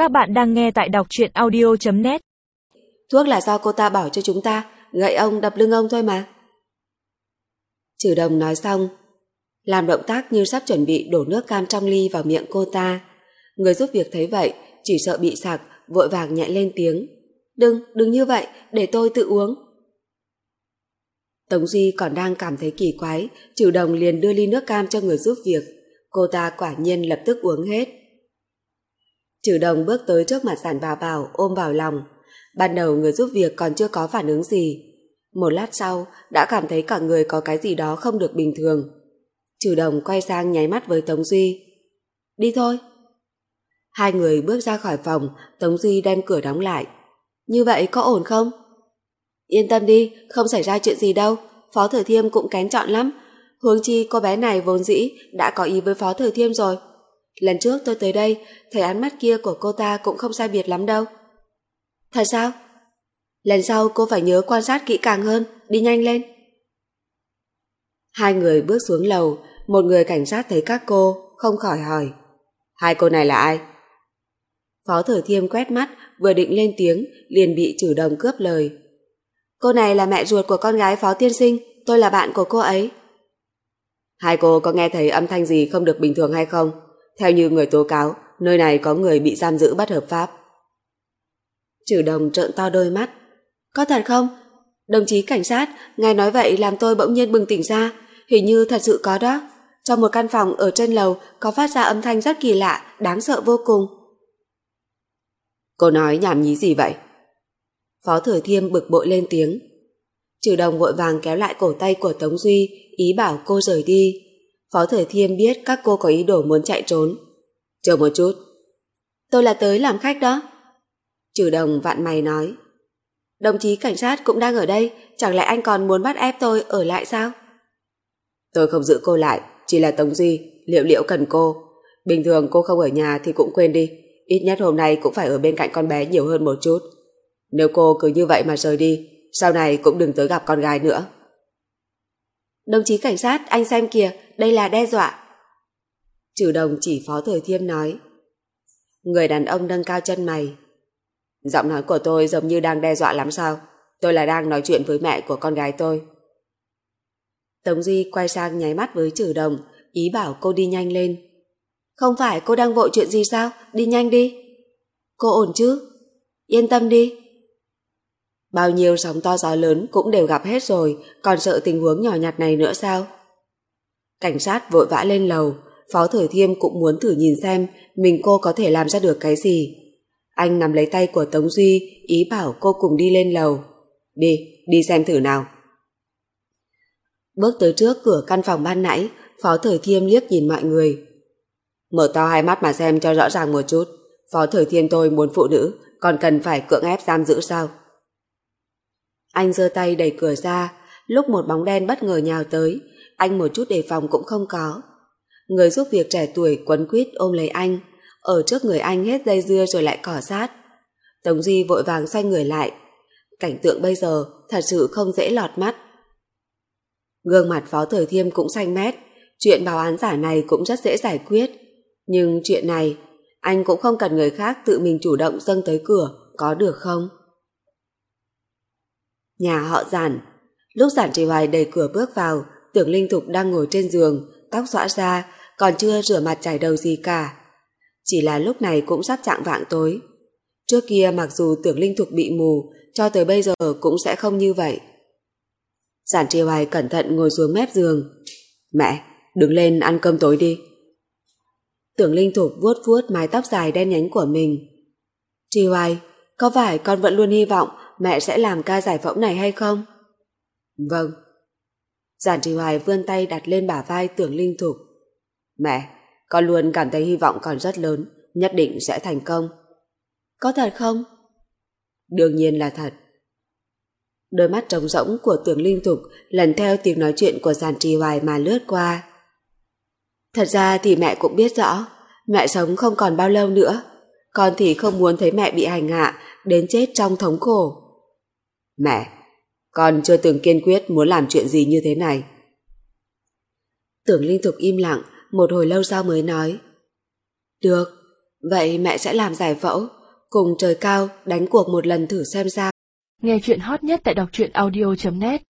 Các bạn đang nghe tại đọc truyện audio.net. Thuốc là do cô ta bỏ cho chúng ta, gậy ông đập lưng ông thôi mà. Trừ Đồng nói xong, làm động tác như sắp chuẩn bị đổ nước cam trong ly vào miệng cô ta. Người giúp việc thấy vậy, chỉ sợ bị sặc, vội vàng nhẹ lên tiếng. Đừng như vậy, để tôi tự uống. Tống Duy còn đang cảm thấy kỳ quái, Trừ Đồng liền đưa ly nước cam cho người giúp việc. Cô ta quả nhiên lập tức uống hết. Trừ Đồng bước tới trước mặt Giản Bảo Bảo, ôm vào lòng. Ban đầu người giúp việc còn chưa có phản ứng gì. Một lát sau, đã cảm thấy cả người có cái gì đó không được bình thường. Trừ Đồng quay sang nháy mắt với Tống Duy. Đi thôi. Hai người bước ra khỏi phòng, Tống Duy đem cửa đóng lại. Như vậy có ổn không? Yên tâm đi, không xảy ra chuyện gì đâu. Phó Thừa Thiêm cũng kén chọn lắm. Huống chi cô bé này vốn dĩ đã có ý với Phó Thừa Thiêm rồi. Lần trước tôi tới đây, thấy ánh mắt kia của cô ta cũng không sai biệt lắm đâu. Thật sao? Lần sau cô phải nhớ quan sát kỹ càng hơn, đi nhanh lên. Hai người bước xuống lầu, một người cảnh sát thấy các cô, không khỏi hỏi. Hai cô này là ai? Phó Thừa Thiêm quét mắt, vừa định lên tiếng, liền bị Trừ Đồng cướp lời. Cô này là mẹ ruột của con gái Phó tiên sinh, tôi là bạn của cô ấy. Hai cô có nghe thấy âm thanh gì không được bình thường hay không? Theo như người tố cáo, nơi này có người bị giam giữ bất hợp pháp. Trừ Đồng trợn to đôi mắt. Có thật không? Đồng chí cảnh sát, ngài nói vậy làm tôi bỗng nhiên bừng tỉnh ra. Hình như thật sự có đó. Trong một căn phòng ở trên lầu có phát ra âm thanh rất kỳ lạ, đáng sợ vô cùng. Cô nói nhảm nhí gì vậy? Phó Thừa Thiêm bực bội lên tiếng. Trừ Đồng vội vàng kéo lại cổ tay của Tống Duy, ý bảo cô rời đi. Phó Thừa Thiêm biết các cô có ý đồ muốn chạy trốn. Chờ một chút. Tôi là tới làm khách đó. Trừ Đồng vặn mày nói. Đồng chí cảnh sát cũng đang ở đây, chẳng lẽ anh còn muốn bắt ép tôi ở lại sao? Tôi không giữ cô lại, chỉ là Tống Duy, liệu cần cô. Bình thường cô không ở nhà thì cũng quên đi, ít nhất hôm nay cũng phải ở bên cạnh con bé nhiều hơn một chút. Nếu cô cứ như vậy mà rời đi, sau này cũng đừng tới gặp con gái nữa. Đồng chí cảnh sát, anh xem kìa, đây là đe dọa. Trừ Đồng chỉ Phó Thừa Thiêm nói. Người đàn ông nâng cao chân mày. Giọng nói của tôi giống như đang đe dọa lắm sao? Tôi là đang nói chuyện với mẹ của con gái tôi. Tống Duy quay sang nháy mắt với Trừ Đồng, ý bảo cô đi nhanh lên. Không phải cô đang vội chuyện gì sao? Đi nhanh đi. Cô ổn chứ? Yên tâm đi. Bao nhiêu sóng to gió lớn cũng đều gặp hết rồi, còn sợ tình huống nhỏ nhặt này nữa sao? Cảnh sát vội vã lên lầu, Phó Thừa Thiêm cũng muốn thử nhìn xem mình cô có thể làm ra được cái gì. Anh nắm lấy tay của Tống Duy, ý bảo cô cùng đi lên lầu. Đi xem thử nào. Bước tới trước cửa căn phòng ban nãy, Phó Thừa Thiêm liếc nhìn mọi người. Mở to hai mắt mà xem cho rõ ràng một chút. Phó Thừa Thiêm tôi muốn phụ nữ, còn cần phải cưỡng ép giam giữ sao? Anh giơ tay đẩy cửa ra, lúc một bóng đen bất ngờ nhào tới, anh một chút đề phòng cũng không có. Người giúp việc trẻ tuổi quấn quýt ôm lấy anh, ở trước người anh hết dây dưa rồi lại cỏ sát. Tống Duy vội vàng xoay người lại. Cảnh tượng bây giờ thật sự không dễ lọt mắt. Gương mặt Phó Thừa Thiêm cũng xanh mét, chuyện báo án giả này cũng rất dễ giải quyết. Nhưng chuyện này, anh cũng không cần người khác tự mình chủ động dâng tới cửa, có được không? Nhà họ Giản. Lúc Giản Trì Hoài đẩy cửa bước vào, Tưởng Linh Thục đang ngồi trên giường, tóc xõa ra, còn chưa rửa mặt chải đầu gì cả. Chỉ là lúc này cũng sắp chạng vạng tối. Trước kia mặc dù Tưởng Linh Thục bị mù, cho tới bây giờ cũng sẽ không như vậy. Giản Trì Hoài cẩn thận ngồi xuống mép giường. Mẹ, đứng lên ăn cơm tối đi. Tưởng Linh Thục vuốt vuốt mái tóc dài đen nhánh của mình. Trì Hoài, có phải con vẫn luôn hy vọng mẹ sẽ làm ca giải phẫu này hay không? Vâng. Giản Trì Hoài vươn tay đặt lên bả vai Tưởng Linh Thục. Mẹ, con luôn cảm thấy hy vọng còn rất lớn, nhất định sẽ thành công. Có thật không? Đương nhiên là thật. Đôi mắt trống rỗng của Tưởng Linh Thục lần theo tiếng nói chuyện của Giản Trì Hoài mà lướt qua. Thật ra thì mẹ cũng biết rõ, mẹ sống không còn bao lâu nữa, con thì không muốn thấy mẹ bị hành hạ đến chết trong thống khổ. Mẹ, con chưa từng kiên quyết muốn làm chuyện gì như thế này. Tưởng Linh Thục im lặng, một hồi lâu sau mới nói. Được, Vậy mẹ sẽ làm giải phẫu, cùng trời cao đánh cuộc một lần thử xem sao. Nghe chuyện hot nhất tại đọc truyện audio.net